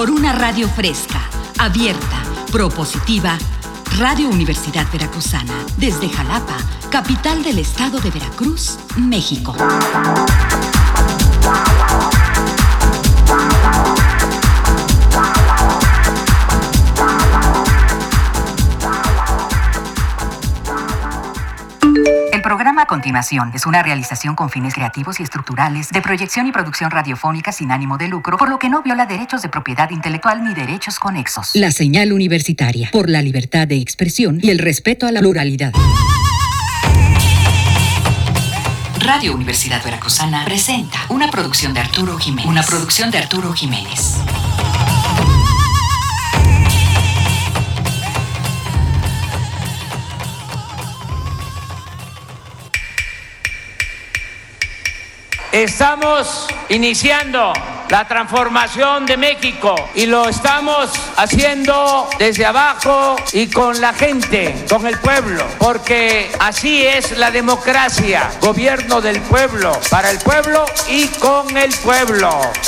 Por una radio fresca, abierta, propositiva. Radio Universidad Veracruzana, desde Jalapa, capital del estado de Veracruz, México. El programa a continuación es una realización con fines creativos y estructurales de proyección y producción radiofónica sin ánimo de lucro, por lo que no viola derechos de propiedad intelectual ni derechos conexos. La señal universitaria, por la libertad de expresión y el respeto a la pluralidad. Radio Universidad Veracruzana presenta una producción de Arturo Jiménez. Estamos iniciando la transformación de México y lo estamos haciendo desde abajo y con la gente, con el pueblo, porque así es la democracia, gobierno del pueblo, para el pueblo y con el pueblo.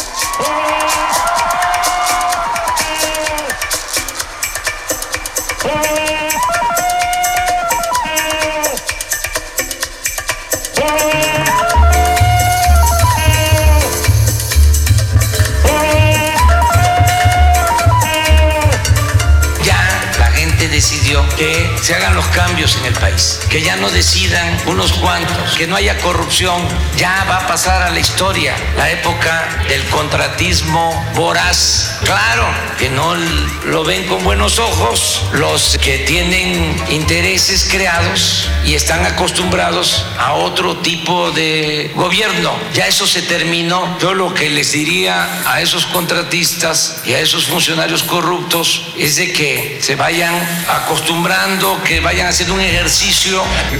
Decidió que se hagan los cambios en el país, que ya no decidan unos cuantos, que no haya corrupción. Ya va a pasar a la historia la época del contratismo voraz. Claro que no lo ven con buenos ojos los que tienen intereses creados y están acostumbrados a otro tipo de gobierno. Ya eso se terminó. Yo lo que les diría a esos contratistas y a esos funcionarios corruptos es de que se vayan acostumbrando, que vayan haciendo un ejercicio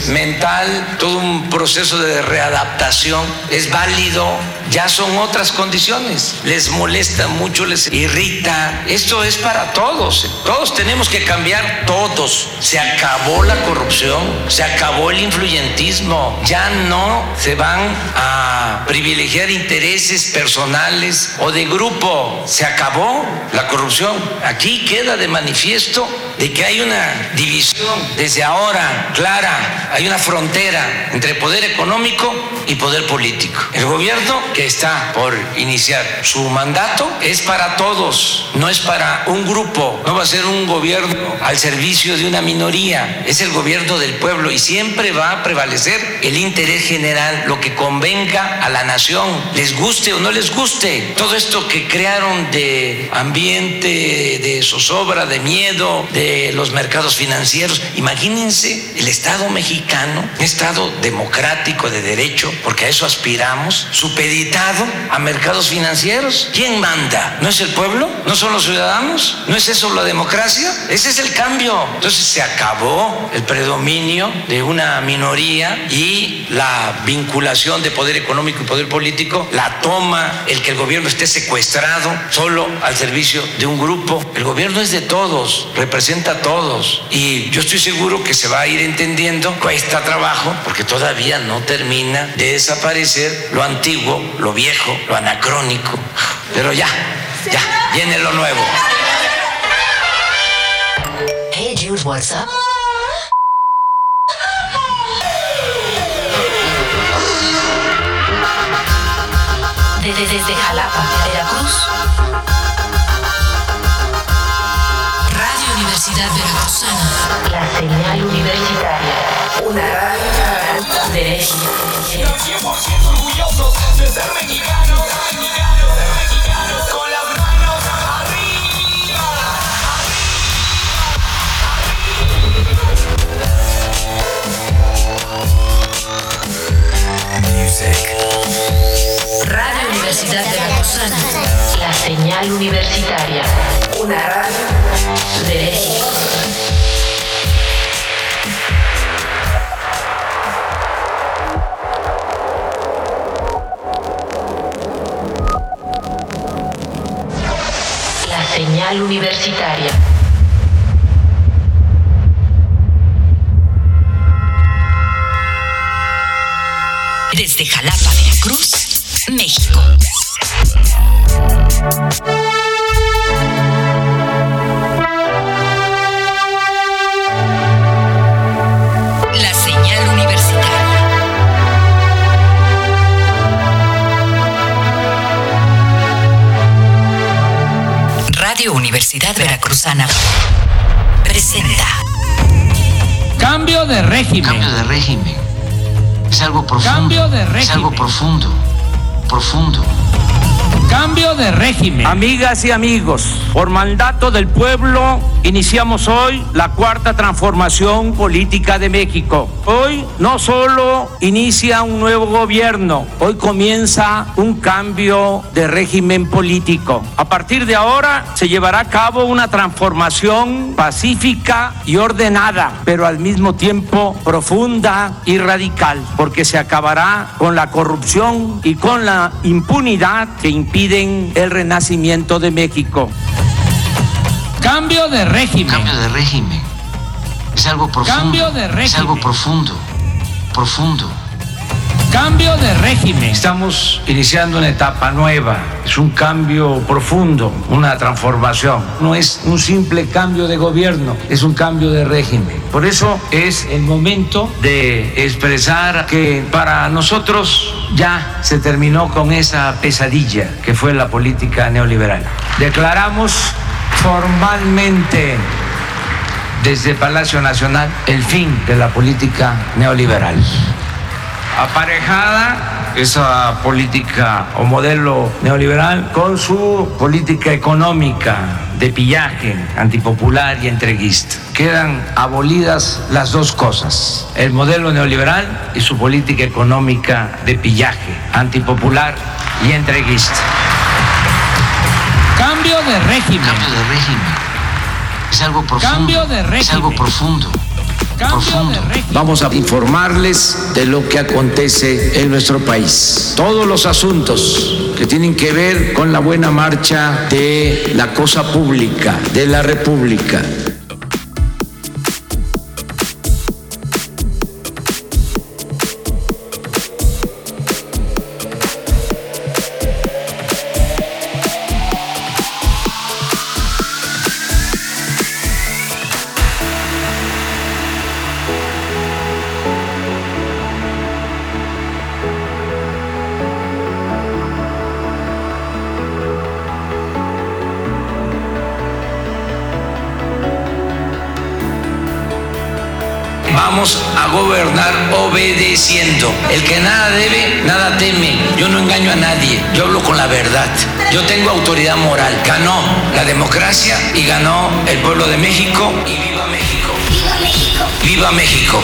mental, todo un proceso de readaptación. Es válido, ya son otras condiciones. Les molesta mucho, les irrita. Esto es para todos. Todos tenemos que cambiar, todos. Se acabó la corrupción, se acabó el influyentismo. Ya no se van a privilegiar intereses personales o de grupo. Se acabó la corrupción. Aquí queda de manifiesto de que hay una división desde ahora clara, hay una frontera entre poder económico y poder político. El gobierno que está por iniciar su mandato es para todos, no es para un grupo, no va a ser un gobierno al servicio de una minoría, es el gobierno del pueblo y siempre va a prevalecer el interés general, lo que convenga a la nación, les guste o no les guste. Todo esto que crearon de ambiente, de zozobra, de miedo, de los mercados financieros. Imagínense el Estado mexicano, un Estado democrático de derecho, porque a eso aspiramos, supeditado a mercados financieros. ¿Quién manda? ¿No es el pueblo? ¿No son los ciudadanos? ¿No es eso la democracia? Ese es el cambio. Entonces se acabó el predominio de una minoría y la vinculación de poder económico y poder político la toma el que el gobierno esté secuestrado solo al servicio de un grupo. El gobierno es de todos, representa a todos y yo estoy seguro que se va a ir entendiendo. Cuesta trabajo porque todavía no termina de desaparecer lo antiguo, lo viejo, lo anacrónico, pero ya viene lo nuevo. Hey Jules, what's up? Desde Jalapa, Veracruz. Radio Universidad Veracruzana. La señal universitaria. Una radio de México. 100% orgullosos de ser mexicanos. Con las manos arriba. Music. Radio Universidad Veracruzana. La señal universitaria. Una radio de México. La señal universitaria. Desde Jalapa, Veracruz, México. Universidad Veracruzana presenta Cambio de régimen. Cambio de régimen. Es algo profundo. Cambio de régimen. Es algo profundo. Profundo. Cambio de régimen. Amigas y amigos, por mandato del pueblo, iniciamos hoy la cuarta transformación política de México. Hoy no solo inicia un nuevo gobierno, hoy comienza un cambio de régimen político. A partir de ahora se llevará a cabo una transformación pacífica y ordenada, pero al mismo tiempo profunda y radical, porque se acabará con la corrupción y con la impunidad que impiden el renacimiento de México. Cambio de régimen. Cambio de régimen. Es algo profundo. Cambio de régimen. Es algo profundo. Profundo. Cambio de régimen. Estamos iniciando una etapa nueva. Es un cambio profundo, una transformación. No es un simple cambio de gobierno, es un cambio de régimen. Por eso es el momento de expresar que para nosotros ya se terminó con esa pesadilla que fue la política neoliberal. Declaramos formalmente desde Palacio Nacional el fin de la política neoliberal. Aparejada esa política o modelo neoliberal con su política económica de pillaje, antipopular y entreguista. Quedan abolidas las dos cosas, el modelo neoliberal y su política económica de pillaje, antipopular y entreguista. Cambio de régimen. Cambio de régimen. Es algo profundo. Cambio de régimen. Es algo profundo. Cambio de régimen. Vamos a informarles de lo que acontece en nuestro país. Todos los asuntos que tienen que ver con la buena marcha de la cosa pública, de la República. Vamos a gobernar obedeciendo. El que nada debe, nada teme. Yo no engaño a nadie, yo hablo con la verdad. Yo tengo autoridad moral. Ganó la democracia y ganó el pueblo de México. Y viva México. ¡Viva México! ¡Viva México!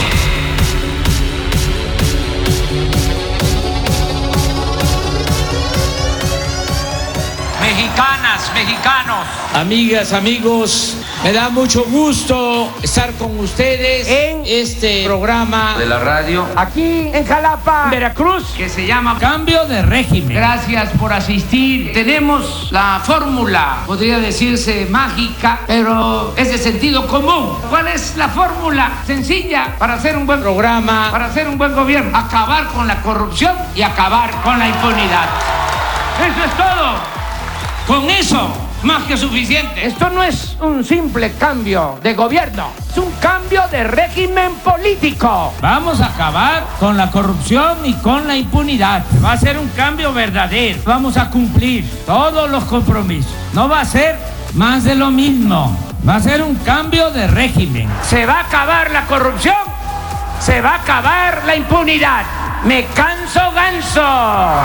Mexicanas, mexicanos, amigas, amigos, me da mucho gusto estar con ustedes en este programa De la radio. aquí en Jalapa, Veracruz, que se llama Cambio de régimen. Gracias por asistir. Tenemos la fórmula, podría decirse mágica, pero es de sentido común. ¿Cuál es la fórmula sencilla para hacer un buen programa, para hacer un buen gobierno? Acabar con la corrupción y acabar con la impunidad. Eso es todo. Con eso, más que suficiente. Esto no es un simple cambio de gobierno, es un cambio de régimen político. Vamos a acabar con la corrupción y con la impunidad. Va a ser un cambio verdadero. Vamos a cumplir todos los compromisos. No va a ser más de lo mismo. Va a ser un cambio de régimen. Se va a acabar la corrupción, se va a acabar la impunidad. Me canso ganso.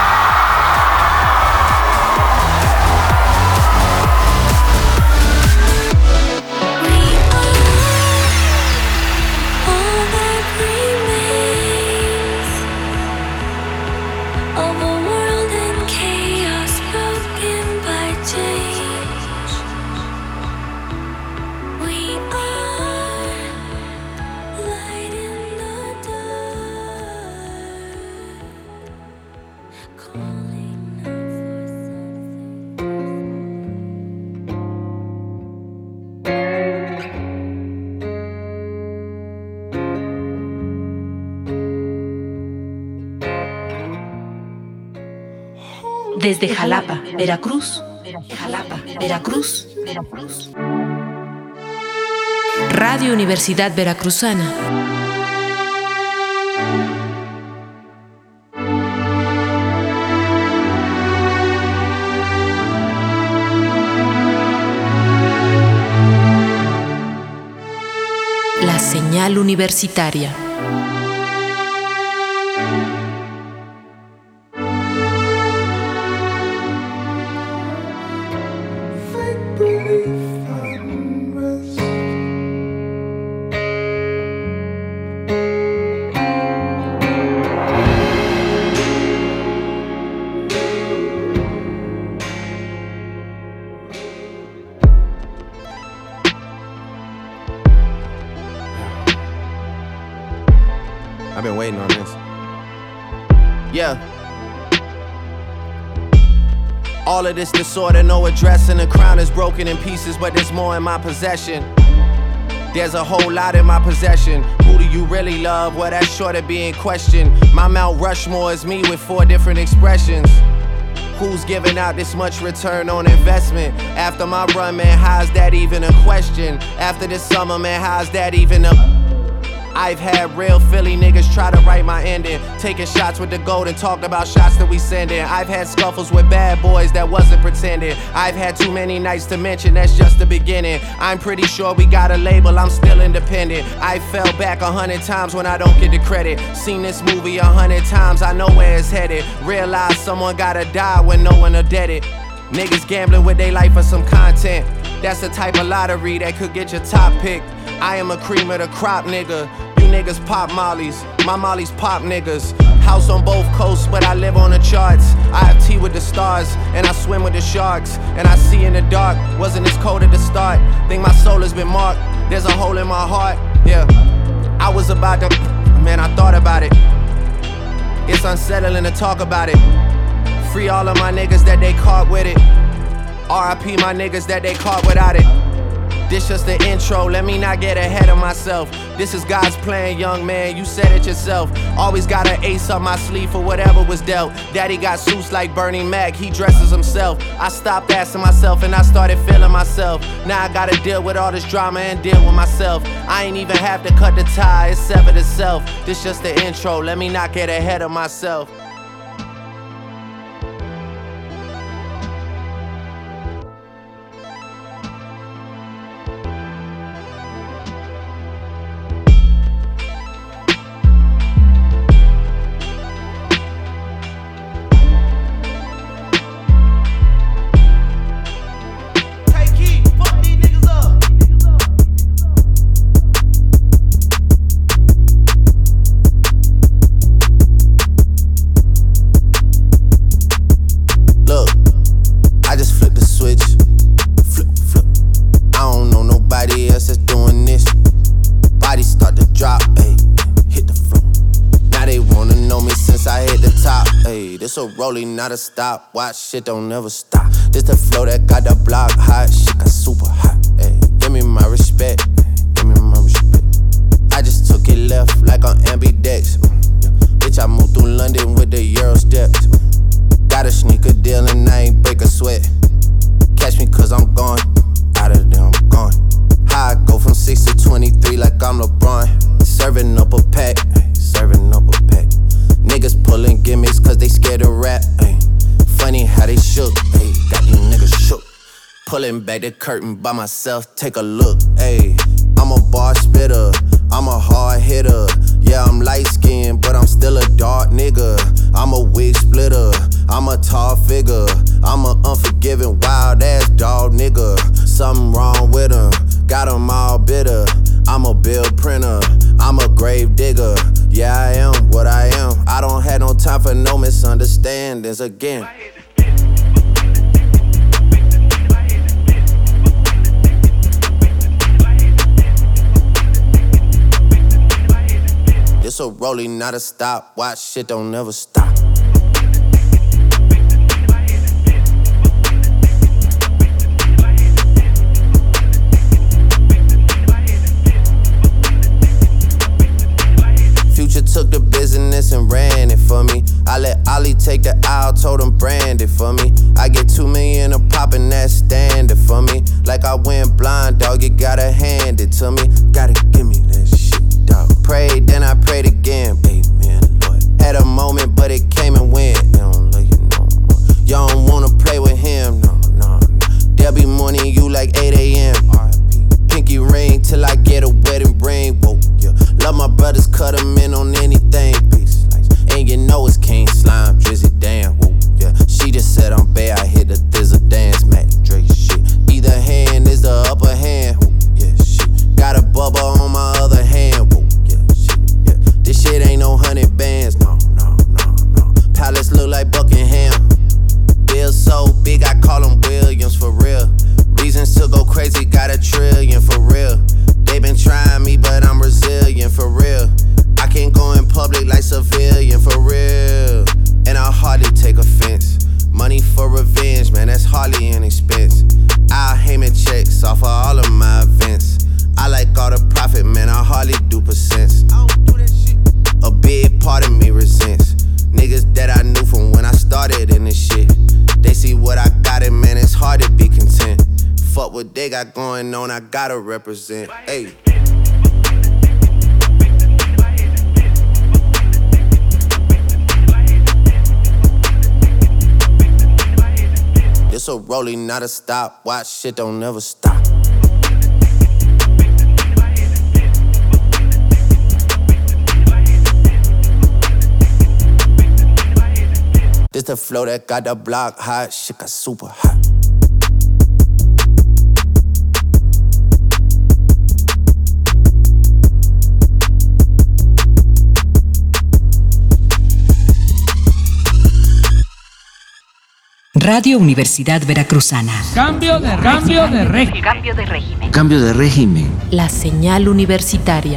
Desde Jalapa, Veracruz. Jalapa, Veracruz. Radio Universidad Veracruzana. Señal Universitaria. I've been waiting on this. Yeah. All of this disorder, no address, and the crown is broken in pieces, but there's more in my possession. There's a whole lot in my possession. Who do you really love? Well, that's sure to be in question. My Mount Rushmore is me with 4 different expressions. Who's giving out this much return on investment? After my run, man, how's that even a question? After this summer, man, how's that even a... I've had real Philly niggas try to write my ending, taking shots with the gold and talked about shots that we sending. I've had scuffles with bad boys that wasn't pretending. I've had too many nights to mention, that's just the beginning. I'm pretty sure we got a label, I'm still independent. I fell back 100 times when I don't get the credit. Seen this movie 100 times, I know where it's headed. Realize someone gotta die when no one will dead it. Niggas gambling with their life for some content. That's the type of lottery that could get your top pick. I am a cream of the crop, nigga. You niggas pop mollies, my mollies pop niggas. House on both coasts, but I live on the charts. I have tea with the stars, and I swim with the sharks. And I see in the dark, wasn't as cold at the start. Think my soul has been marked, there's a hole in my heart. Yeah, I was about to, man, I thought about it. It's unsettling to talk about it. Free all of my niggas that they caught with it. R.I.P. my niggas that they caught without it. This just the intro, let me not get ahead of myself. This is God's plan, young man, you said it yourself. Always got an ace up my sleeve for whatever was dealt. Daddy got suits like Bernie Mac, he dresses himself. I stopped asking myself and I started feeling myself. Now I gotta deal with all this drama and deal with myself. I ain't even have to cut the tie, it's severed itself. This just the intro, let me not get ahead of myself. It's a rolling, not a stop. Watch shit don't never stop. This the flow that got the block hot. Shit got super hot. Ay, give me my respect. Give me my respect. I just took it left like on ambidex. Bitch, I moved through London with the Euro steps. Got a sneaker deal and I ain't break a sweat. Catch me cause I'm gone. Out of there, I'm gone. How I go from 6 to 23 like I'm LeBron. Serving up a pack. Serving up a pack. Niggas pulling gimmicks cause they scared to rap, ay. Funny how they shook, ay. Got these niggas shook. Pulling back the curtain by myself, take a look, ay. I'm a bar spitter, I'm a hard hitter. Yeah, I'm light skinned, but I'm still a dark nigga. I'm a wig splitter, I'm a tall figure. I'm a unforgiving, wild ass dog nigga. Something wrong with him, got him all bitter. I'm a bill printer, I'm a grave digger. Yeah, I am what I am. I don't have no time for no misunderstandings again. This a rolling, not a stop. Watch shit don't never stop. Took the business and ran it for me. I let Ollie take the aisle, told him brand it for me. I get 2 million a pop and that's standard for me. Like I went blind, dog, you gotta hand it to me. Gotta give me that shit, dog. Prayed, then I prayed again, baby, man, Lord. Had a moment, but it came and went. You don't like it no more. You don't wanna play with him, no. There'll be morning, you like 8 a.m. R.I.P. Pinky ring till I get a wedding ring, whoa, yeah. no 100 bands. No. Palace look like Buckingham. Bills so big, I call them Williams for real. Reasons to go crazy, got $1 trillion for real. They been trying me, but I'm resilient for real. I can't go in public like civilian for real. And I hardly take offense. Money for revenge, man, that's hardly an expense. I'll Heyman checks off of all of my events. I like all the profit, man, I hardly do percents. A big part of me resents niggas that I knew from when I started in this shit. They see what I got, and man, it's hard to be content. Fuck what they got going on, I gotta represent. Ayy. It's a rolling, not a stop. Watch shit don't never stop. This the flow that got the block hot. Shit got super hot. Radio Universidad Veracruzana. Cambio de régimen. Cambio de régimen. La señal universitaria.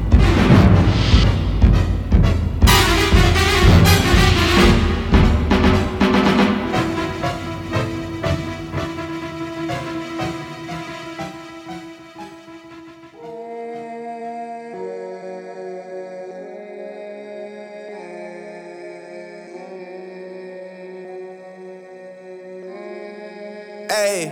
Ay,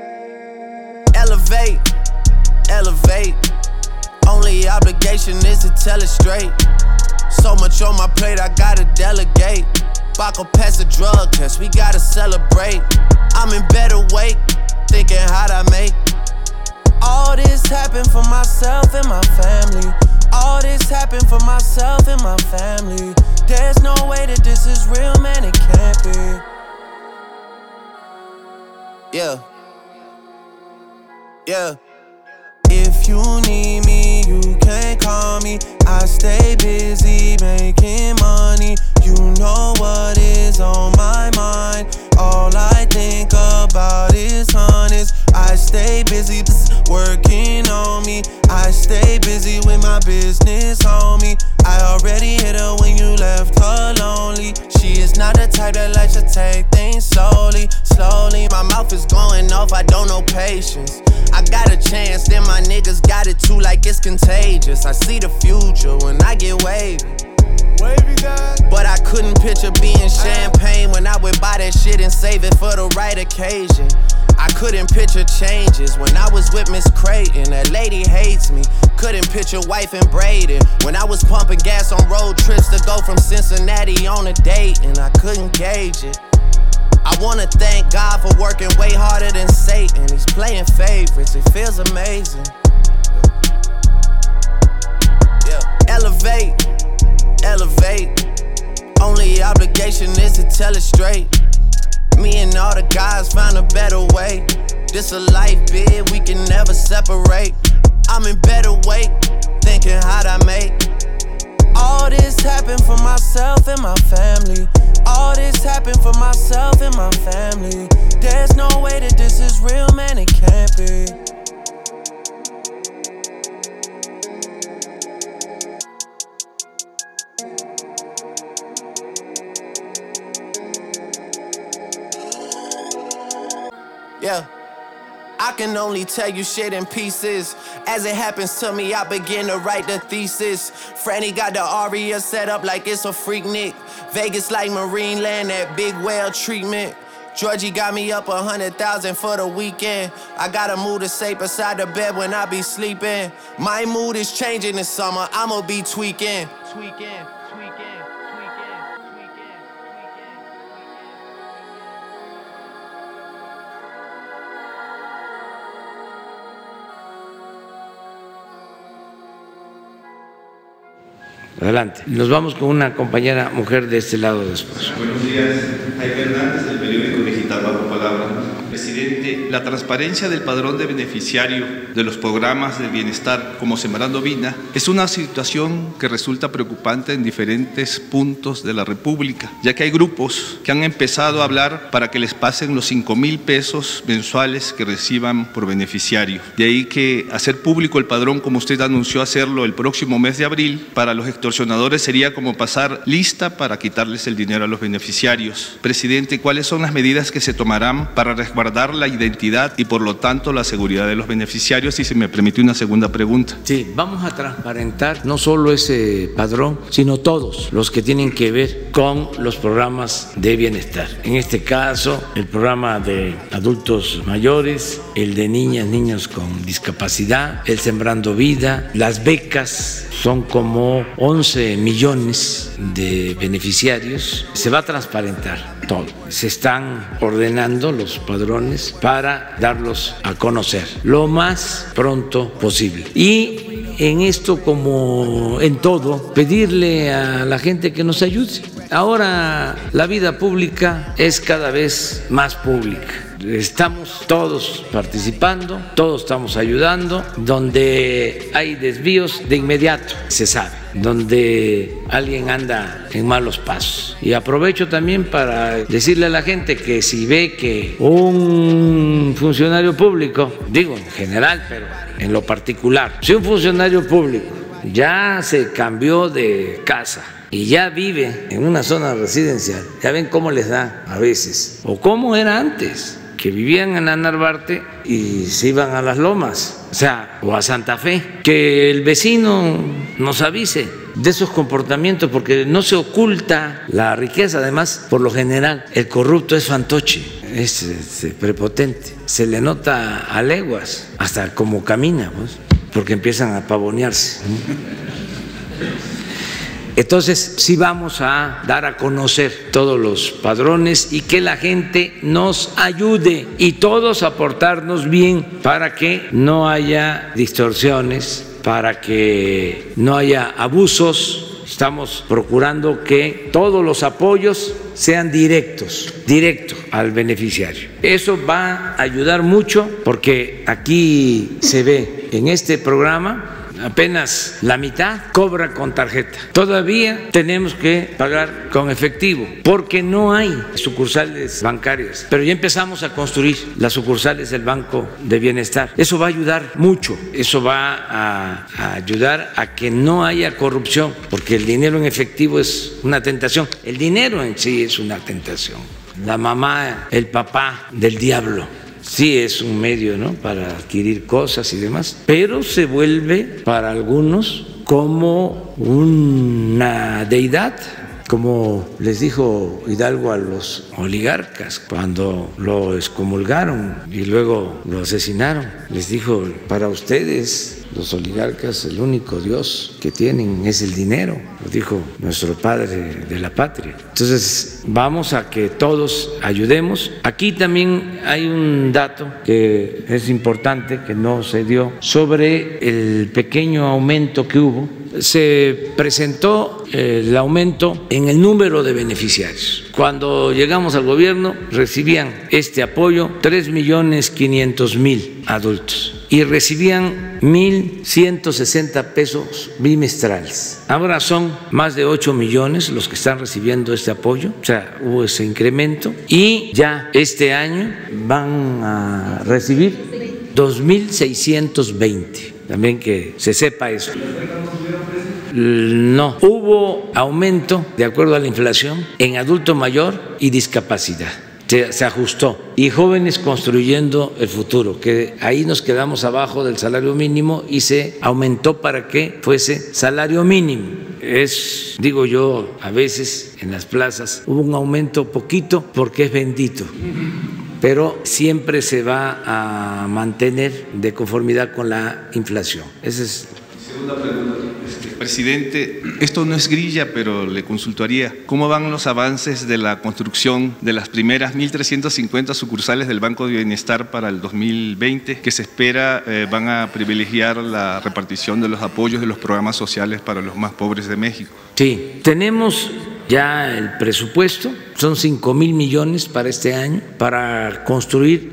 elevate. Only obligation is to tell it straight. So much on my plate, I gotta delegate. Baco pass a drug test, we gotta celebrate. I'm in better weight, thinking how'd I make. All this happened for myself and my family. All this happened for myself and my family. There's no way that this is real, man, it can't be. Yeah. If you need me, you can call me. I stay busy making money. You know what is on my mind. All I think about is honest. I stay busy working on me. I stay busy with my business, homie. I already hit her when you left her lonely. She is not the type that likes to take things slowly. My mouth is going off, I don't know patience. I got a chance, then my niggas got it too, like it's contagious. I see the future when I get wavy. But I couldn't picture being champagne when I would buy that shit and save it for the right occasion. I couldn't picture changes when I was with Miss Creighton. That lady hates me. Couldn't picture wife and Braden when I was pumping gas on road trips to go from Cincinnati on a date, and I couldn't gauge it. I wanna thank God for working way harder than Satan. He's playing favorites, it feels amazing. Yeah. Elevate. Only obligation is to tell it straight. Me and all the guys found a better way. This a life bid, we can never separate. I'm in better weight, thinking how'd I make. All this happened for myself and my family. All this happened for myself and my family. There's no way that this is real, man, it can't be. Yeah. I can only tell you shit in pieces. As it happens to me, I begin to write the thesis. Franny got the Aria set up like it's a freak Nick. Vegas like Marine Land, that big whale treatment. Georgie got me up 100,000 for the weekend. I gotta move the safe beside the bed when I be sleeping. My mood is changing this summer, I'ma be tweaking. Adelante. Nos vamos con una compañera mujer de este lado después. Buenos días, Jaime Hernández, del periódico digital Bajo Palabra. Presidente, la transparencia del padrón de beneficiario de los programas de bienestar como Sembrando Vida es una situación que resulta preocupante en diferentes puntos de la República, ya que hay grupos que han empezado a hablar para que les pasen los 5,000 pesos mensuales que reciban por beneficiario. De ahí que hacer público el padrón, como usted anunció hacerlo el próximo mes de abril, para los extorsionadores sería como pasar lista para quitarles el dinero a los beneficiarios. Presidente, ¿cuáles son las medidas que se tomarán para resguardar la identidad y por lo tanto la seguridad de los beneficiarios? Y si me permite una segunda pregunta. Sí, vamos a transparentar no solo ese padrón, sino todos los que tienen que ver con los programas de bienestar. En este caso, el programa de adultos mayores, el de niñas, niños con discapacidad, el Sembrando Vida, las becas, son como 11 millones de beneficiarios. Se va a transparentar todo. Se están ordenando los padrones para darlos a conocer lo más pronto posible. Y en esto, como en todo, pedirle a la gente que nos ayude. Ahora la vida pública es cada vez más pública. Estamos todos participando, todos estamos ayudando. Donde hay desvíos, de inmediato se sabe. Donde alguien anda en malos pasos. Y aprovecho también para decirle a la gente que si ve que un funcionario público, digo en general, pero en lo particular, si un funcionario público ya se cambió de casa y ya vive en una zona residencial, ya ven cómo les da a veces, o cómo era antes, que vivían en la Narvarte y se iban a Las Lomas, o a Santa Fe, que el vecino nos avise de esos comportamientos, porque no se oculta la riqueza. Además, por lo general, el corrupto es fantoche, es prepotente, se le nota a leguas, hasta cómo camina, pues, porque empiezan a pavonearse. Entonces, sí vamos a dar a conocer todos los padrones y que la gente nos ayude y todos aportarnos bien para que no haya distorsiones, para que no haya abusos. Estamos procurando que todos los apoyos sean directo al beneficiario. Eso va a ayudar mucho porque aquí se ve en este programa apenas la mitad cobra con tarjeta. Todavía tenemos que pagar con efectivo porque no hay sucursales bancarias, pero ya empezamos a construir las sucursales del Banco de Bienestar. Eso va a ayudar mucho, eso va a ayudar a que no haya corrupción, porque el dinero en efectivo es una tentación. El dinero en sí es una tentación. La mamá, el papá del diablo. Sí, es un medio, ¿no?, para adquirir cosas y demás, pero se vuelve para algunos como una deidad, como les dijo Hidalgo a los oligarcas cuando lo excomulgaron y luego lo asesinaron. Les dijo: para ustedes, los oligarcas, el único Dios que tienen es el dinero, lo dijo nuestro padre de la patria. Entonces, vamos a que todos ayudemos. Aquí también hay un dato que es importante, que no se dio, sobre el pequeño aumento que hubo. Se presentó el aumento en el número de beneficiarios. Cuando llegamos al gobierno, recibían este apoyo 3.500.000 adultos y recibían 1.160 pesos bimestrales. Ahora son más de 8 millones los que están recibiendo este apoyo, o sea, hubo ese incremento, y ya este año van a recibir 2.620. También que se sepa eso. No, hubo aumento de acuerdo a la inflación en adulto mayor y discapacidad. Se ajustó. Y jóvenes construyendo el futuro, que ahí nos quedamos abajo del salario mínimo y se aumentó para que fuese salario mínimo. Es, digo yo, a veces en las plazas hubo un aumento poquito porque es bendito, pero siempre se va a mantener de conformidad con la inflación. Esa es. Segunda pregunta. Presidente, esto no es grilla, pero le consultaría, ¿cómo van los avances de la construcción de las primeras 1.350 sucursales del Banco de Bienestar para el 2020, que se espera van a privilegiar la repartición de los apoyos de los programas sociales para los más pobres de México? Sí, tenemos ya el presupuesto, son 5,000 millones para este año para construir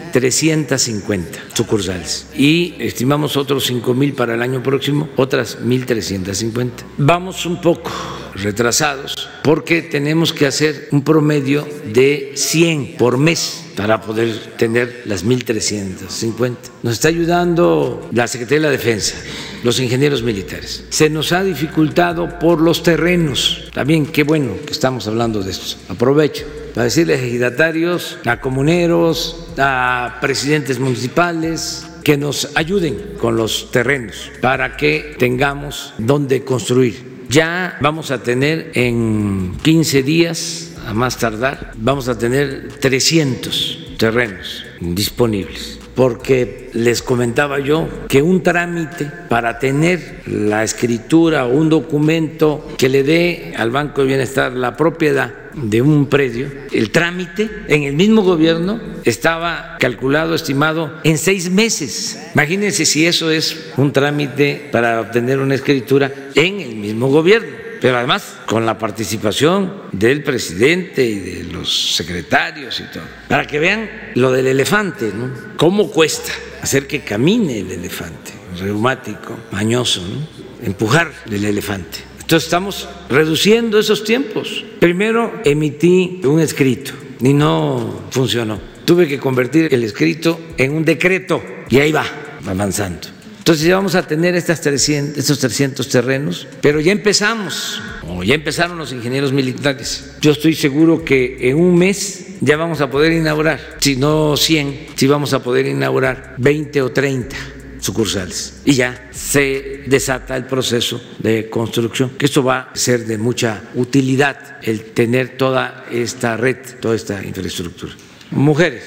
1,350 sucursales y estimamos otros 5,000 para el año próximo, otras 1,350. Vamos un poco retrasados porque tenemos que hacer un promedio de 100 por mes para poder tener las 1,350. Nos está ayudando la Secretaría de la Defensa, los ingenieros militares. Se nos ha dificultado por los terrenos. También qué bueno que estamos hablando de esto. Aprovecho para decirles a ejidatarios, a comuneros, a presidentes municipales que nos ayuden con los terrenos para que tengamos donde construir. Ya vamos a tener en 15 días, a más tardar, vamos a tener 300 terrenos disponibles. Porque les comentaba yo que un trámite para tener la escritura o un documento que le dé al Banco de Bienestar la propiedad de un predio, el trámite en el mismo gobierno estaba calculado, estimado en 6 meses. Imagínense si eso es un trámite para obtener una escritura en el mismo gobierno. Pero además con la participación del presidente y de los secretarios y todo, para que vean lo del elefante, ¿no? Cómo cuesta hacer que camine el elefante, reumático, mañoso, ¿no? Empujar el elefante. Entonces estamos reduciendo esos tiempos. Primero emití un escrito y no funcionó. Tuve que convertir el escrito en un decreto y ahí va avanzando. Entonces ya vamos a tener estos 300 terrenos, pero ya empezamos, o ya empezaron los ingenieros militares. Yo estoy seguro que en un mes ya vamos a poder inaugurar, si no 100, sí vamos a poder inaugurar 20 o 30 sucursales. Y ya se desata el proceso de construcción, que esto va a ser de mucha utilidad, el tener toda esta red, toda esta infraestructura. Mujeres.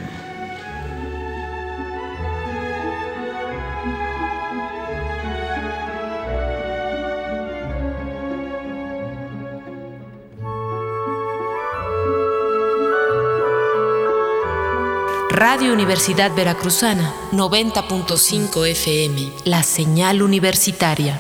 Radio Universidad Veracruzana, 90.5 FM, la señal universitaria.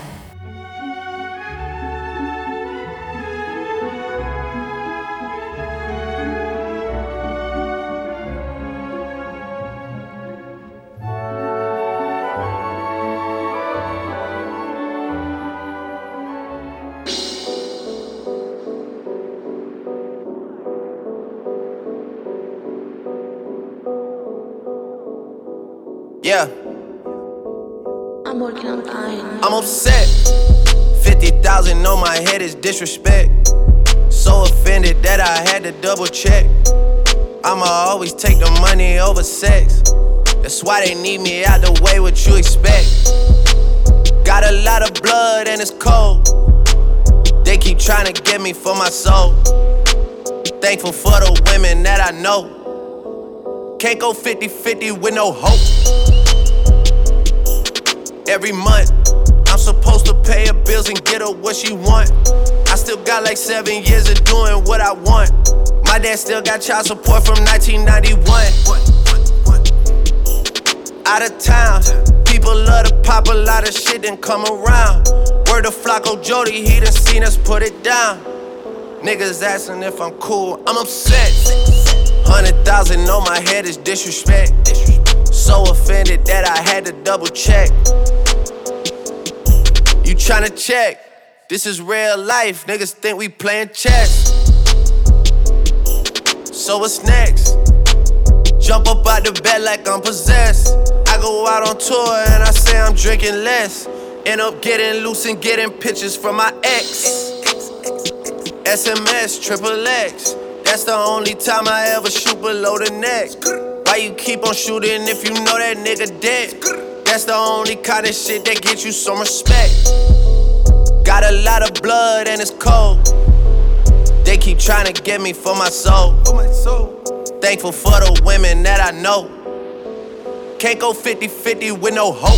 Yeah. I'm working on buying. I'm upset. 50,000 on my head is disrespect. So offended that I had to double check. I'ma always take the money over sex. That's why they need me out the way, what you expect. Got a lot of blood and it's cold. They keep trying to get me for my soul. Thankful for the women that I know. Can't go 50-50 with no hope. Every month, I'm supposed to pay her bills and get her what she want. I still got like 7 years of doing what I want. My dad still got child support from 1991. Out of town, people love to pop a lot of shit and come around. Word to Flacco Jody, he done seen us put it down. Niggas asking if I'm cool, I'm upset. 100,000 on my head is disrespect. So offended that I had to double check. You tryna check? This is real life, niggas think we playing chess. So what's next? Jump up out the bed like I'm possessed. I go out on tour and I say I'm drinking less. End up getting loose and getting pictures from my ex. SMS, XXX. That's the only time I ever shoot below the neck. Why you keep on shooting if you know that nigga dead? That's the only kind of shit that gets you some respect. Got a lot of blood and it's cold. They keep trying to get me for my soul. Thankful for the women that I know. Can't go 50-50 with no hope.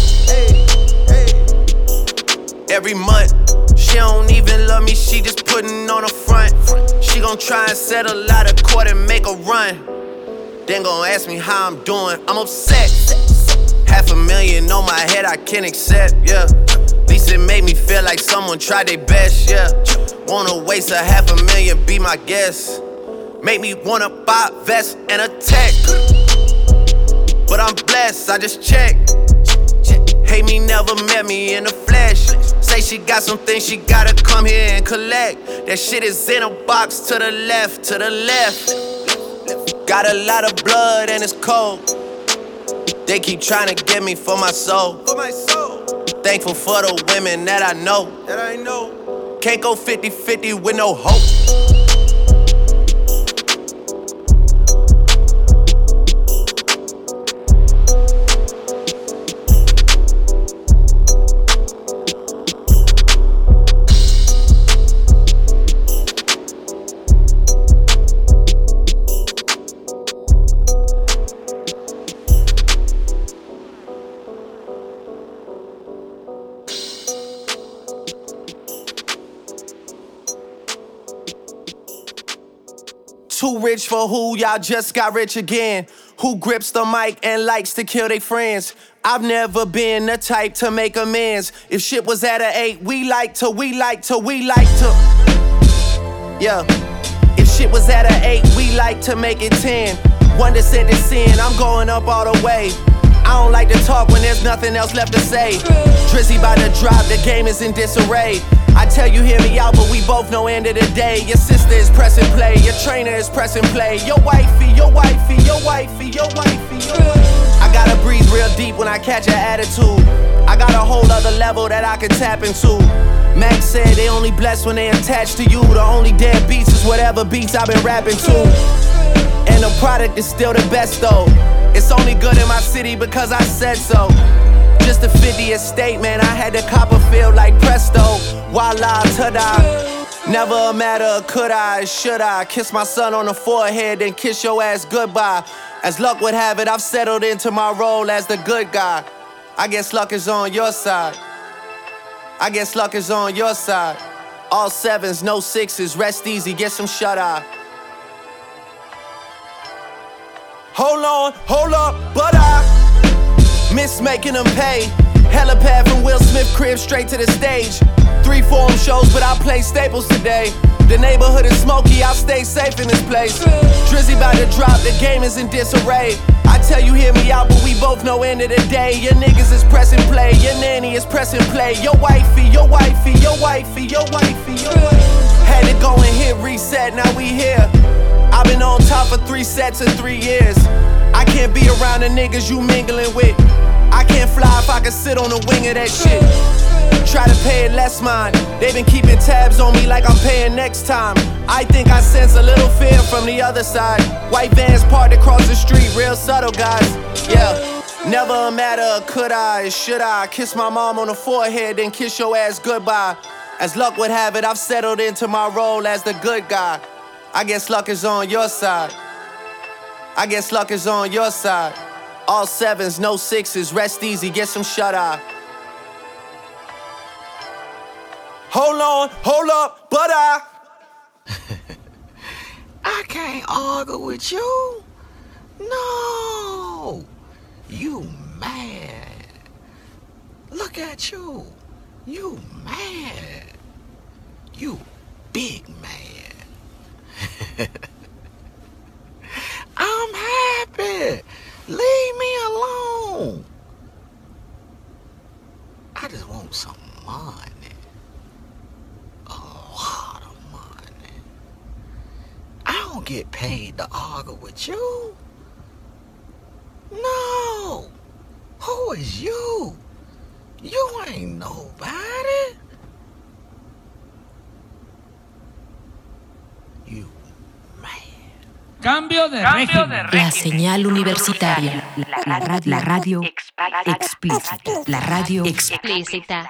Every month, she don't even love me, she just putting on a front. She gon' try and settle out of court and make a run. Then gon' ask me how I'm doing, I'm upset. $500,000 on my head I can't accept, yeah. At least it made me feel like someone tried their best, yeah. wanna waste $500,000, be my guest. Make me wanna buy a vest and a tech. But I'm blessed, I just checked. Hate me, never met me in the flesh. Say she got some things she gotta come here and collect. That shit is in a box to the left, to the left. Got a lot of blood and it's cold. They keep trying to get me for my soul. Thankful for the women that I know. Can't go 50-50 with no hope. Too rich for who, y'all just got rich again. Who grips the mic and likes to kill their friends. I've never been the type to make amends. If shit was at an 8, we like to. Yeah. If shit was at an 8, we like to make it 10. 1 to send it sin, I'm going up all the way. I don't like to talk when there's nothing else left to say. Drizzy by the drop, the game is in disarray. I tell you, hear me out, but we both know end of the day. Your sister is pressing play, your trainer is pressing play. Your wifey. I gotta breathe real deep when I catch an attitude. I got a whole other level that I can tap into. Max said they only blessed when they attached to you. The only dead beats is whatever beats I've been rapping to. And the product is still the best though. It's only good in my city because I said so. Just to fit the estate, man, I had the Copperfield like presto. Voila, ta-da. Never a matter of could I, should I. Kiss my son on the forehead, then kiss your ass goodbye. As luck would have it, I've settled into my role as the good guy. I guess luck is on your side. All 7s, no 6s, rest easy, get some shut-eye. Hold up, but I miss making them pay. Helipad from Will Smith crib straight to the stage. 3 forum shows, but I play staples today. The neighborhood is smoky, I'll stay safe in this place. Drizzy about to drop, the game is in disarray. I tell you, hear me out, but we both know end of the day. Your niggas is pressing play, your nanny is pressing play. Your wifey. Had to go and hit reset, now we here. I've been on top for 3 sets in 3 years. I can't be around the niggas you mingling with. I can't fly if I can sit on the wing of that shit. Try to pay it less mind. They been keeping tabs on me like I'm paying next time. I think I sense a little fear from the other side. White vans parked across the street, real subtle guys. Yeah, never a matter of could I, should I. Kiss my mom on the forehead, then kiss your ass goodbye. As luck would have it, I've settled into my role as the good guy. I guess luck is on your side. All 7s, no 6s, rest easy, get some shut-eye. Hold up, but I can't argue with you. No, you mad. Look at you. You mad. You big mad. I'm happy. Leave me alone. I just want some money. A lot of money. I don't get paid to argue with you. No. Who is you? You ain't nobody. You Cambio de régimen. La señal universitaria. La radio explícita. La radio explícita.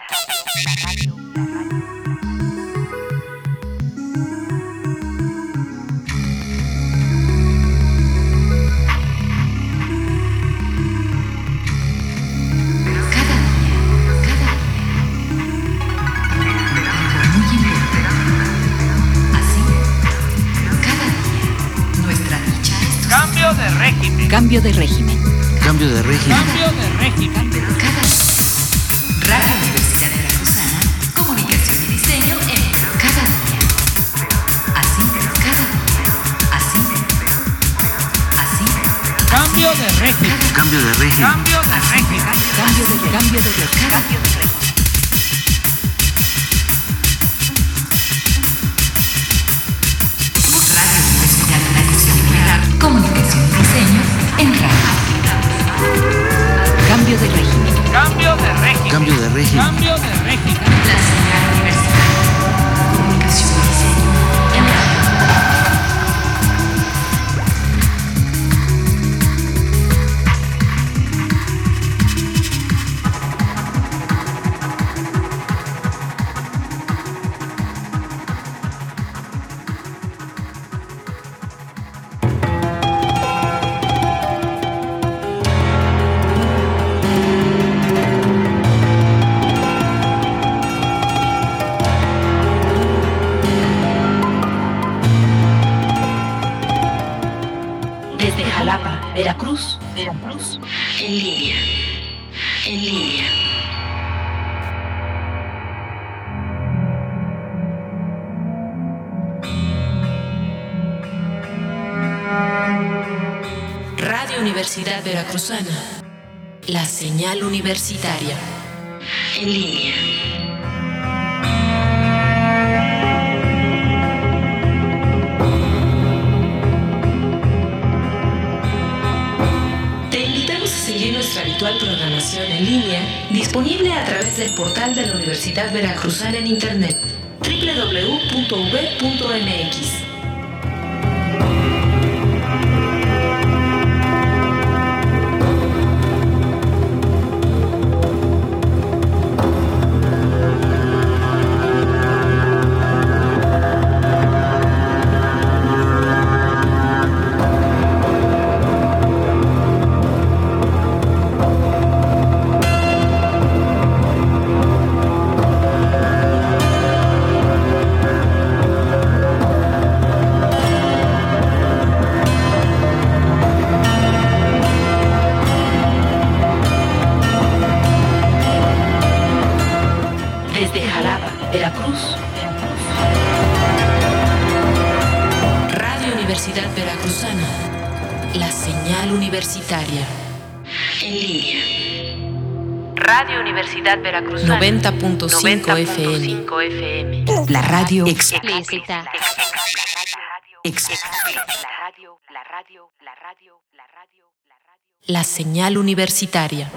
Cambio de régimen. Cambio de régimen. Cambio de régimen. Cada Radio Universidad Veracruzana, comunicación y diseño en cada día. Cambio de régimen. Cambio de régimen. Cambio de régimen. Comunicación y diseño en radio. Cambio de régimen. Cambio de régimen. Cambio de régimen. Cambio de régimen. La señal universitaria. Comunicación y diseño en radio. Veracruz, en línea. Radio Universidad Veracruzana, la señal universitaria, en línea. Nuestra habitual programación en línea, disponible a través del portal de la Universidad Veracruzana en internet, www.uv.mx. Veracruz. Radio Universidad Veracruzana, la señal universitaria, en línea. Radio Universidad Veracruzana 90.5 FM. La radio explícita. La señal universitaria.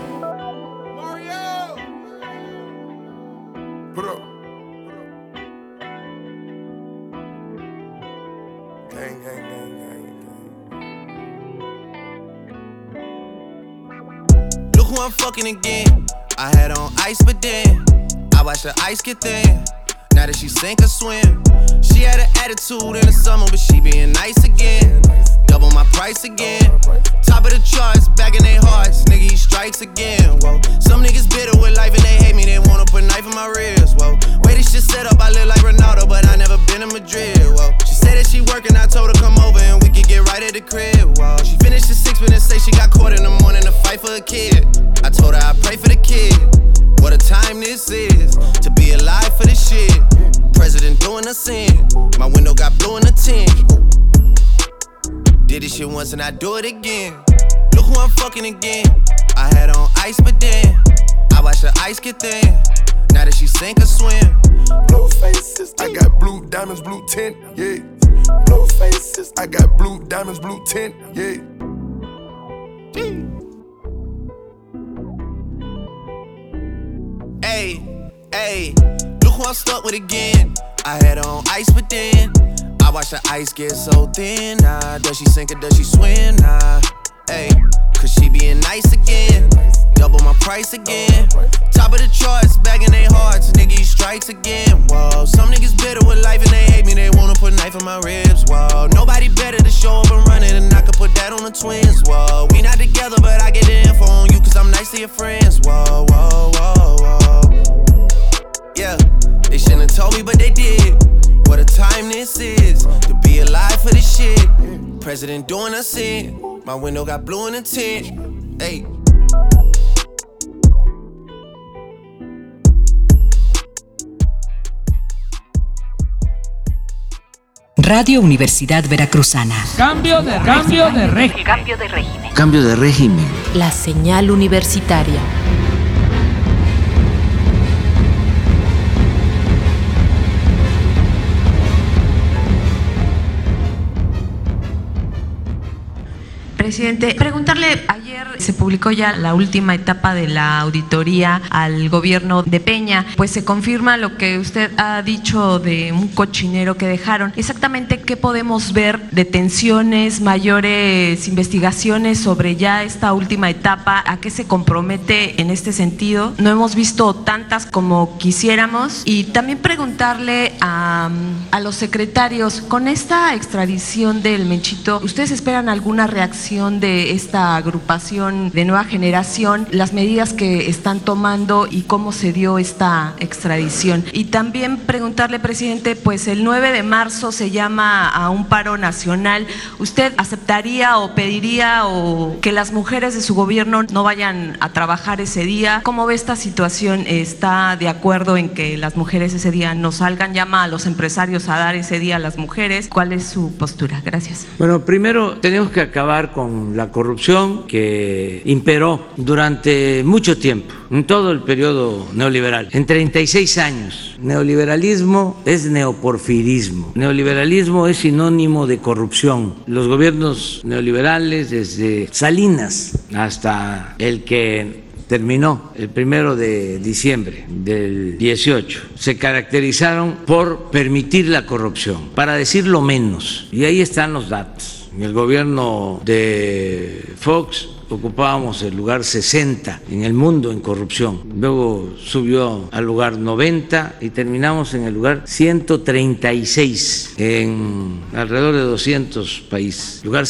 Look who I'm fucking again. I had on ice, but then I watched the ice get thin. Now that she sink or swim, she had an attitude in the summer, but she being nice again. Double my price again. Top of the charts, back in their hearts. Nigga, he strikes again. Whoa. Some niggas bitter with life and they hate me. They wanna put a knife in my ribs. Whoa. Way this shit set up, I live like Ronaldo, but I never been in Madrid. Whoa. She said that she working, I told her come over and we could get right at the crib. Whoa. She finished the 6 minutes, say she got caught in the morning to fight for a kid. I told her I pray for the kid. What a time this is to be alive for this shit. President doing a sin. My window got blue in the tint. Did this shit once and I do it again. Look who I'm fucking again. I had on ice, but then I watched the ice get thin. Now that she sink or swim. Blue faces, I got blue diamonds, blue tint, yeah. Blue faces, I got blue diamonds, blue tint, yeah. Hey, hey, look who I'm stuck with again. I had on ice, but then I watched the ice get so thin. Nah, does she sink or does she swim? Nah, hey, cause she being nice again. Double my price again. Top of the charts, back in their hearts. Nigga, he strikes again. Whoa, some niggas bitter with life and they hate me. They wanna put a knife in my ribs. Whoa, nobody better to show up and run it, and I could put that on the twins. Whoa, we not together, but I get the info on you cause I'm nice to your friends. Whoa, whoa, whoa, whoa. Yeah, they shouldn't have told me, but they did. What a time this is to be alive for this shit. President doing a sin. My window got blue in the tint. Hey. Radio Universidad Veracruzana. Cambio de régimen. Cambio de régimen. La señal universitaria. Presidente, preguntarle, ayer se publicó ya la última etapa de la auditoría al gobierno de Peña, pues se confirma lo que usted ha dicho de un cochinero que dejaron. Exactamente, ¿qué podemos ver? ¿Detenciones, mayores investigaciones sobre ya esta última etapa? ¿A qué se compromete en este sentido? No hemos visto tantas como quisiéramos. Y también preguntarle a los secretarios, con esta extradición del Menchito, ¿ustedes esperan alguna reacción de esta agrupación de Nueva Generación, las medidas que están tomando y cómo se dio esta extradición? Y también preguntarle, presidente, pues el 9 de marzo se llama a un paro nacional. ¿Usted aceptaría o pediría que las mujeres de su gobierno no vayan a trabajar ese día? ¿Cómo ve esta situación? ¿Está de acuerdo en que las mujeres ese día no salgan? ¿Llama a los empresarios a dar ese día a las mujeres? ¿Cuál es su postura? Gracias. Bueno, primero tenemos que acabar con la corrupción que imperó durante mucho tiempo, en todo el periodo neoliberal, en 36 años. Neoliberalismo es neoporfirismo. Neoliberalismo es sinónimo de corrupción. Los gobiernos neoliberales, desde Salinas hasta el que terminó el 1 de diciembre del 18, se caracterizaron por permitir la corrupción, para decirlo menos. Y ahí están los datos. En el gobierno de Fox ocupábamos el lugar 60 en el mundo en corrupción. Luego subió al lugar 90 y terminamos en el lugar 136 en alrededor de 200 países. Lugar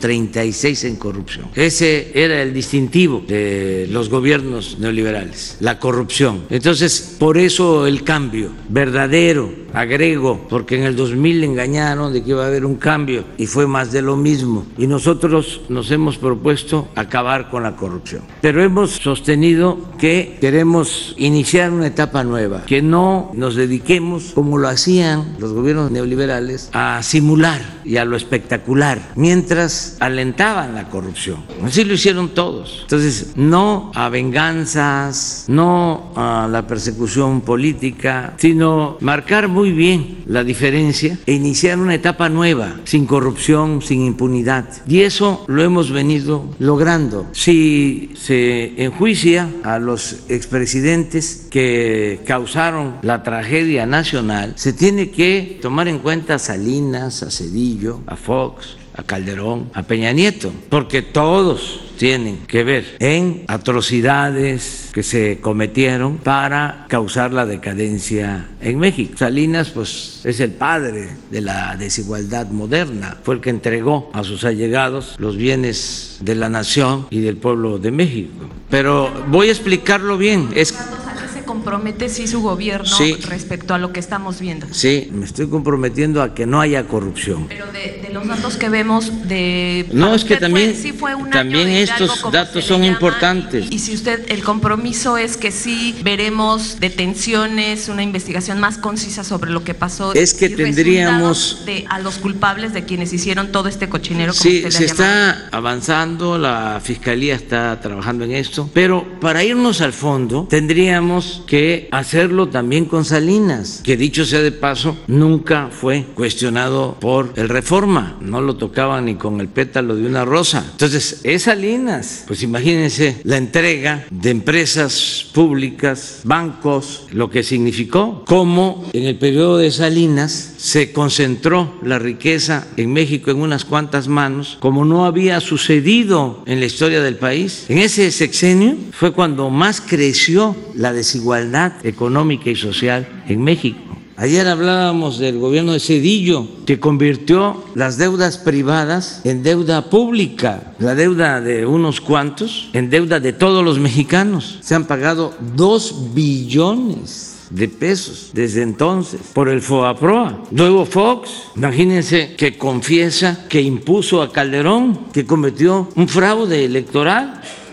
136 en corrupción. Ese era el distintivo de los gobiernos neoliberales, la corrupción. Entonces, por eso el cambio verdadero, agrego, porque en el 2000 engañaron de que iba a haber un cambio y fue más de lo mismo. Y nosotros nos hemos propuesto acabar con la corrupción. Pero hemos sostenido que queremos iniciar una etapa nueva, que no nos dediquemos, como lo hacían los gobiernos neoliberales, a simular y a lo espectacular, mientras alentaban la corrupción. Así lo hicieron todos. Entonces, no a venganzas, no a la persecución política, sino marcar muy bien la diferencia e iniciar una etapa nueva, sin corrupción, sin impunidad. Y eso lo hemos venido logrando. Si se enjuicia a los expresidentes que causaron la tragedia nacional, se tiene que tomar en cuenta a Salinas, a Zedillo, a Fox, a Calderón, a Peña Nieto, porque todos tienen que ver en atrocidades que se cometieron para causar la decadencia en México. Salinas, pues, es el padre de la desigualdad moderna, fue el que entregó a sus allegados los bienes de la nación y del pueblo de México. Pero voy a explicarlo bien. ¿Compromete sí su gobierno respecto a lo que estamos viendo? Sí, me estoy comprometiendo a que no haya corrupción. Pero de los datos que vemos de... No, es que también, fue un también estos datos son importantes. Y si usted, el compromiso es que sí veremos detenciones, una investigación más concisa sobre lo que pasó. Es que tendríamos... a los culpables de quienes hicieron todo este cochinero, como sí, usted se está avanzando, la Fiscalía está trabajando en esto, pero para irnos al fondo tendríamos que hacerlo también con Salinas, que dicho sea de paso, nunca fue cuestionado por el Reforma, no lo tocaban ni con el pétalo de una rosa. Entonces, es Salinas, pues imagínense la entrega de empresas públicas, bancos, lo que significó, cómo en el periodo de Salinas se concentró la riqueza en México en unas cuantas manos, como no había sucedido en la historia del país. En ese sexenio fue cuando más creció la desigualdad económica y social en México. Ayer hablábamos del gobierno de Zedillo, que convirtió las deudas privadas en deuda pública, la deuda de unos cuantos en deuda de todos los mexicanos. Se han pagado 2 billones de pesos desde entonces por el FOAPROA. Luego Fox, imagínense, que confiesa que impuso a Calderón, que cometió un fraude electoral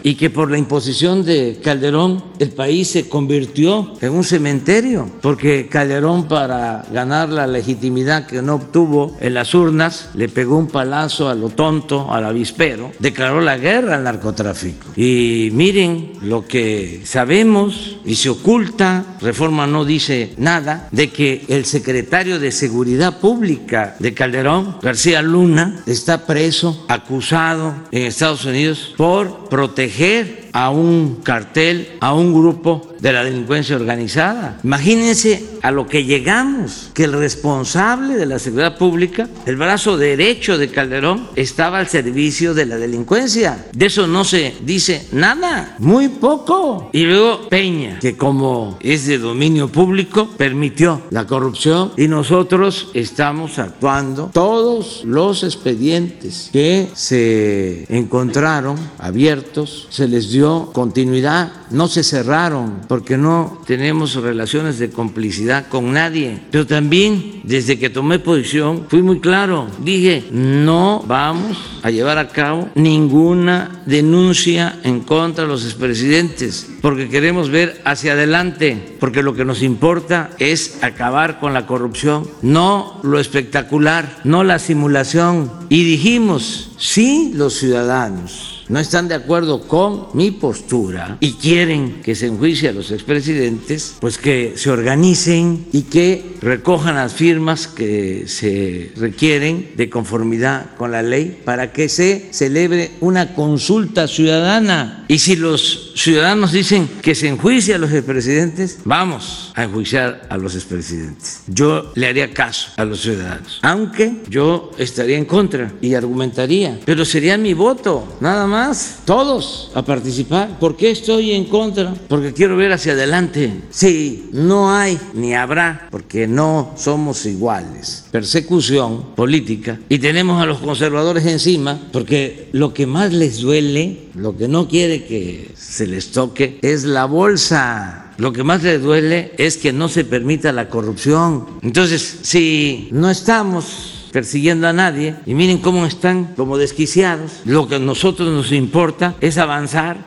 y que por la imposición de Calderón el país se convirtió en un cementerio, porque Calderón, para ganar la legitimidad que no obtuvo en las urnas, le pegó un palazo a lo tonto, al avispero, declaró la guerra al narcotráfico. Y miren lo que sabemos y se oculta, Reforma no dice nada, de que el secretario de Seguridad Pública de Calderón, García Luna, está preso, acusado en Estados Unidos por proteger a un cartel, a un grupo de la delincuencia organizada. Imagínense a lo que llegamos, que el responsable de la seguridad pública, el brazo derecho de Calderón, estaba al servicio de la delincuencia. De eso no se dice nada, muy poco. Y luego Peña, que como es de dominio público, permitió la corrupción, y nosotros estamos actuando. Todos los expedientes que se encontraron abiertos, se les dio continuidad, no se cerraron, porque no tenemos relaciones de complicidad con nadie. Pero también, desde que tomé posición, fui muy claro. Dije, no vamos a llevar a cabo ninguna denuncia en contra de los expresidentes, porque queremos ver hacia adelante, porque lo que nos importa es acabar con la corrupción, no lo espectacular, no la simulación. Y dijimos, si los ciudadanos no están de acuerdo con mi postura y quieren que se enjuicie a los expresidentes, pues que se organicen y que recojan las firmas que se requieren de conformidad con la ley para que se celebre una consulta ciudadana. Y si los ciudadanos dicen que se enjuicie a los expresidentes, vamos a enjuiciar a los expresidentes. Yo le haría caso a los ciudadanos, aunque yo estaría en contra y argumentaría, pero sería mi voto, nada más. Todos a participar. ¿Por qué estoy en contra? Porque quiero ver hacia adelante. Sí, no hay ni habrá, porque no somos iguales, persecución política, y tenemos a los conservadores encima, porque lo que más les duele, lo que no quiere que se les toque, es la bolsa. Lo que más les duele es que no se permita la corrupción. Entonces, si no estamos persiguiendo a nadie, y miren cómo están como desquiciados, lo que a nosotros nos importa es avanzar,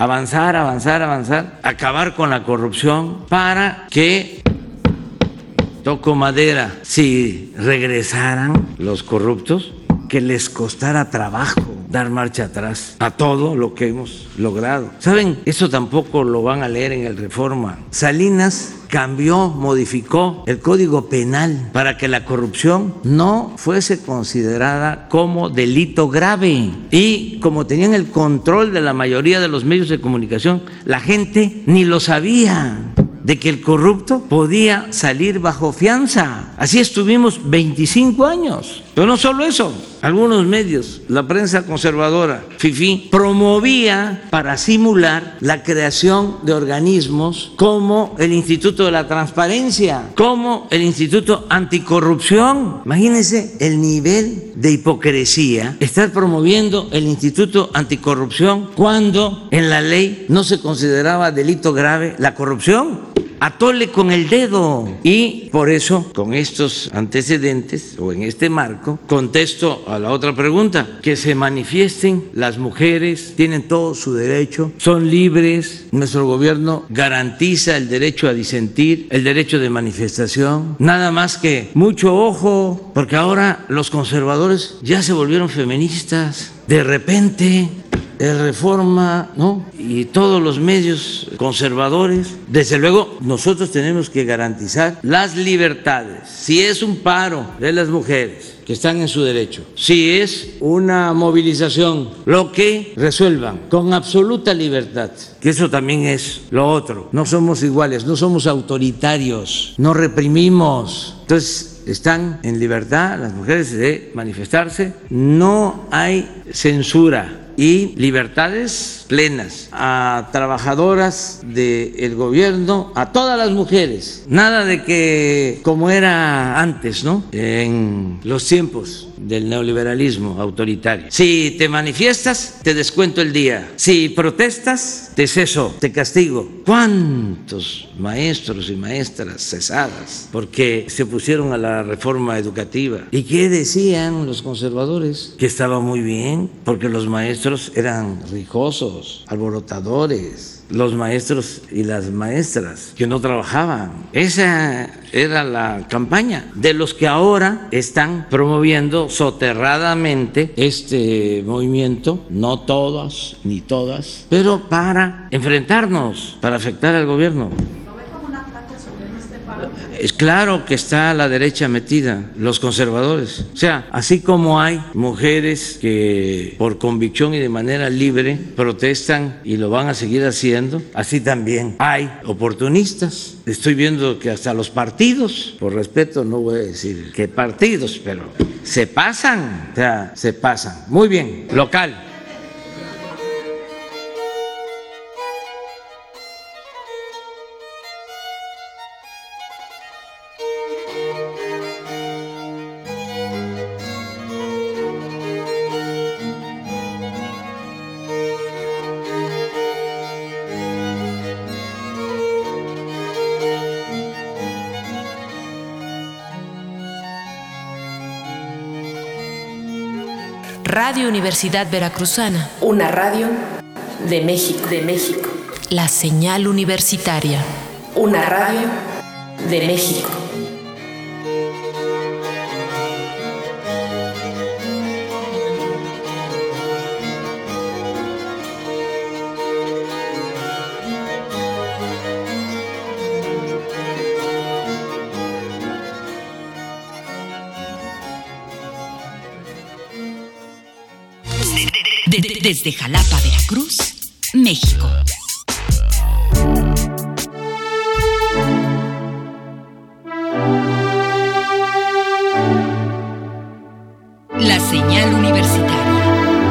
acabar con la corrupción para que, toco madera, si regresaran los corruptos, que les costara trabajo dar marcha atrás a todo lo que hemos logrado. ¿Saben? Eso tampoco lo van a leer en el Reforma. Salinas cambió, modificó el Código Penal para que la corrupción no fuese considerada como delito grave. Y como tenían el control de la mayoría de los medios de comunicación, la gente ni lo sabía, de que el corrupto podía salir bajo fianza. Así estuvimos 25 años. Pero no solo eso, algunos medios, la prensa conservadora, fifí, promovía para simular la creación de organismos como el Instituto de la Transparencia, como el Instituto Anticorrupción. Imagínense el nivel de hipocresía, estar promoviendo el Instituto Anticorrupción cuando en la ley no se consideraba delito grave la corrupción. Atole con el dedo. Y por eso, con estos antecedentes o en este marco, contesto a la otra pregunta: que se manifiesten las mujeres, tienen todo su derecho, son libres. Nuestro gobierno garantiza el derecho a disentir, el derecho de manifestación. Nada más que mucho ojo, porque ahora los conservadores ya se volvieron feministas. De repente, el Reforma, ¿no?, y todos los medios conservadores. Desde luego, nosotros tenemos que garantizar las libertades. Si es un paro de las mujeres, que están en su derecho, si es una movilización, lo que resuelvan con absoluta libertad, que eso también es lo otro. No somos iguales, no somos autoritarios, no reprimimos. Entonces, están en libertad las mujeres de manifestarse, no hay censura y libertades plenas a trabajadoras del gobierno, a todas las mujeres. Nada de que como era antes, ¿no?, en los tiempos del neoliberalismo autoritario. Si te manifiestas, te descuento el día. Si protestas, te ceso, te castigo. ¿Cuántos maestros y maestras cesadas porque se pusieron a la reforma educativa? ¿Y qué decían los conservadores? Que estaba muy bien, porque los maestros maestros eran rijosos, alborotadores, los maestros y las maestras que no trabajaban. Esa era la campaña de los que ahora están promoviendo soterradamente este movimiento, no todos ni todas, pero para enfrentarnos, para afectar al gobierno. Es claro que está la derecha metida, los conservadores. O sea, así como hay mujeres que por convicción y de manera libre protestan y lo van a seguir haciendo, así también hay oportunistas. Estoy viendo que hasta los partidos, por respeto no voy a decir qué partidos, pero se pasan, o sea, se pasan. Muy bien, local. Radio Universidad Veracruzana, una radio de México. La señal universitaria, una radio de México. Desde Jalapa, Veracruz, México. La señal universitaria.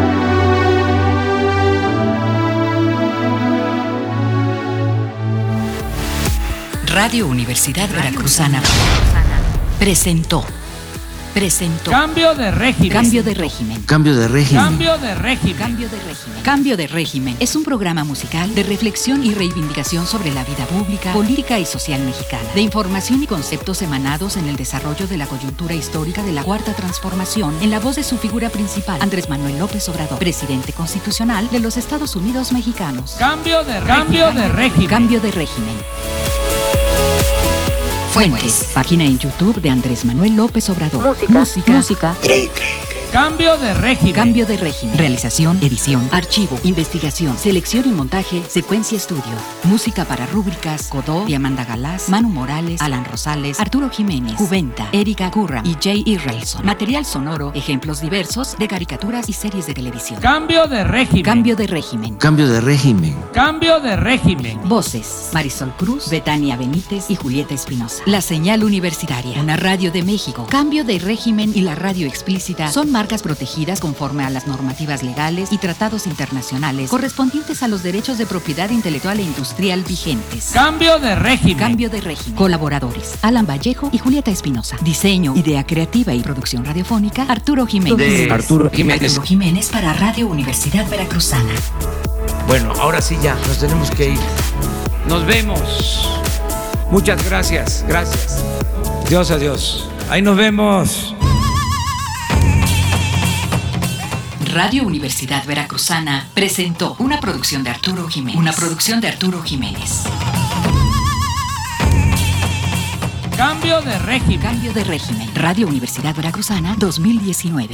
Radio Universidad Veracruzana presentó. Cambio de régimen. Cambio de régimen. Cambio de régimen. Cambio de régimen. Cambio de régimen. Cambio de régimen es un programa musical de reflexión y reivindicación sobre la vida pública, política y social mexicana, de información y conceptos emanados en el desarrollo de la coyuntura histórica de la Cuarta Transformación, en la voz de su figura principal, Andrés Manuel López Obrador, presidente constitucional de los Estados Unidos mexicanos. Cambio de régimen. Cambio de régimen. Fuentes. Página en YouTube de Andrés Manuel López Obrador. Música. Cambio de régimen. Cambio de régimen. Realización, edición, archivo, investigación, selección y montaje, Secuencia Estudio. Música para rúbricas, Godó y Amanda Galás, Manu Morales, Alan Rosales, Arturo Jiménez, Juventa, Erika Curran y Jay Israelson. Material sonoro, ejemplos diversos de caricaturas y series de televisión. Cambio de régimen. Cambio de régimen. Cambio de régimen. Cambio de régimen. Voces: Marisol Cruz, Betania Benítez y Julieta Espinosa. La señal universitaria, una radio de México. Cambio de régimen y la radio explícita son marcas protegidas conforme a las normativas legales y tratados internacionales correspondientes a los derechos de propiedad intelectual e industrial vigentes. Cambio de régimen. Cambio de régimen. Colaboradores: Alan Vallejo y Julieta Espinosa. Diseño, idea creativa y producción radiofónica, Arturo Jiménez. Arturo Jiménez para Radio Universidad Veracruzana. Bueno, ahora sí ya, nos tenemos que ir. Nos vemos. Muchas gracias. Gracias. Dios, adiós. Ahí nos vemos. Radio Universidad Veracruzana presentó una producción de Arturo Jiménez. Cambio de régimen. Cambio de régimen. Radio Universidad Veracruzana 2019.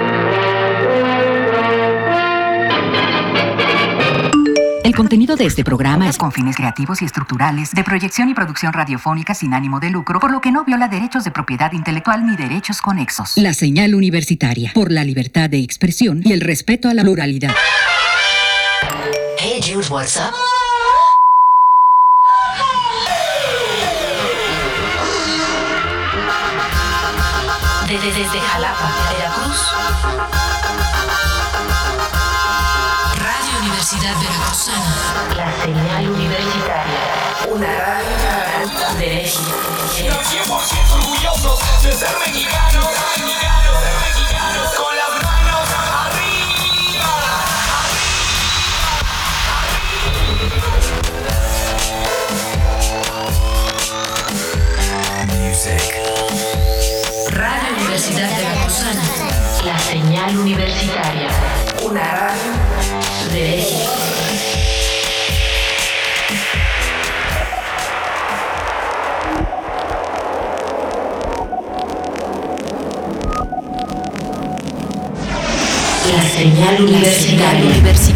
El contenido de este programa es con fines creativos y estructurales, de proyección y producción radiofónica sin ánimo de lucro, por lo que no viola derechos de propiedad intelectual ni derechos conexos. La señal universitaria, por la libertad de expresión y el respeto a la pluralidad. Hey Jude, what's up? Desde Jalapa, Veracruz. Radio Universidad Veracruzana. La señal universitaria. Una radio de México. 100% orgullosos de ser mexicanos. Con las manos arriba. Music. Radio Universidad Veracruzana. La señal universitaria. Una radio de México. La señal universitaria.